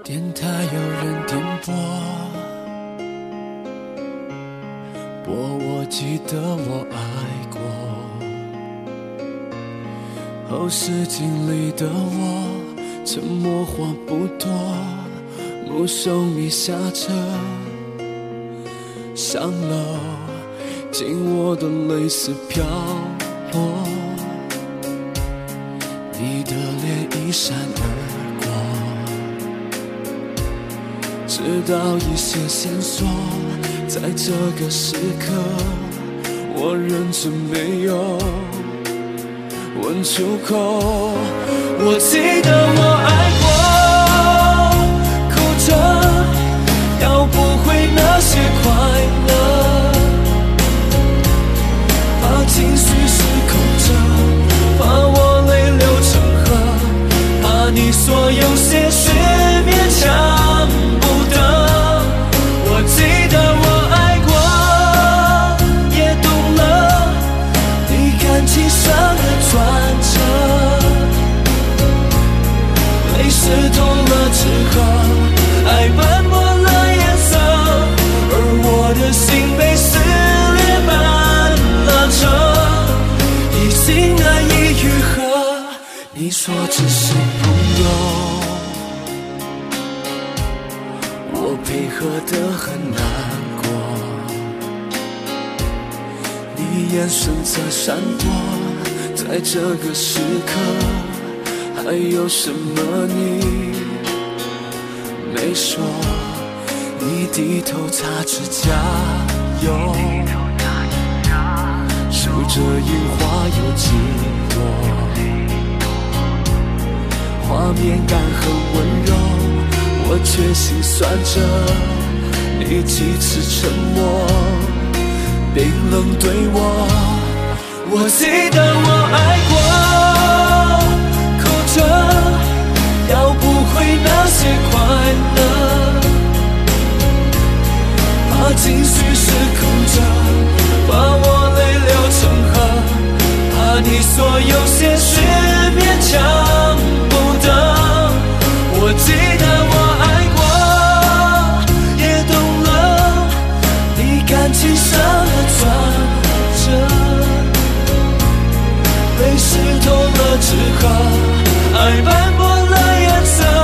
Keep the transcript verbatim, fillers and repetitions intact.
电台有人点播，播我记得我爱过。后视镜里的我，沉默话不多，目送你下车上楼，紧握的泪丝飘落，你的脸一闪而过，直到一些线索，在这个时刻我忍着没有问出口。我记得我爱过，哭着要不回那些快乐，怕情绪失控着，怕我泪流成河，怕你所有些许勉强不得。我记得我爱过，也懂了你感情上的转折，泪湿透了之后，爱斑驳了颜色，而我的心被撕裂般拉扯，已经难以愈合。你说只是朋友，我配合得很难过，你眼神在闪躲，在这个时刻还有什么你没说？你低头擦指甲油，数着樱花有几朵，画面感很温柔，我却心酸着你几次沉默冰冷对我。我记得我爱过，哭着要不回那些快乐，怕情绪失控着，怕我泪流成河，怕你所有些许勉强不得。我记得我爱过，也懂了你感情上的转折，泪湿透了之后，爱斑驳了颜色，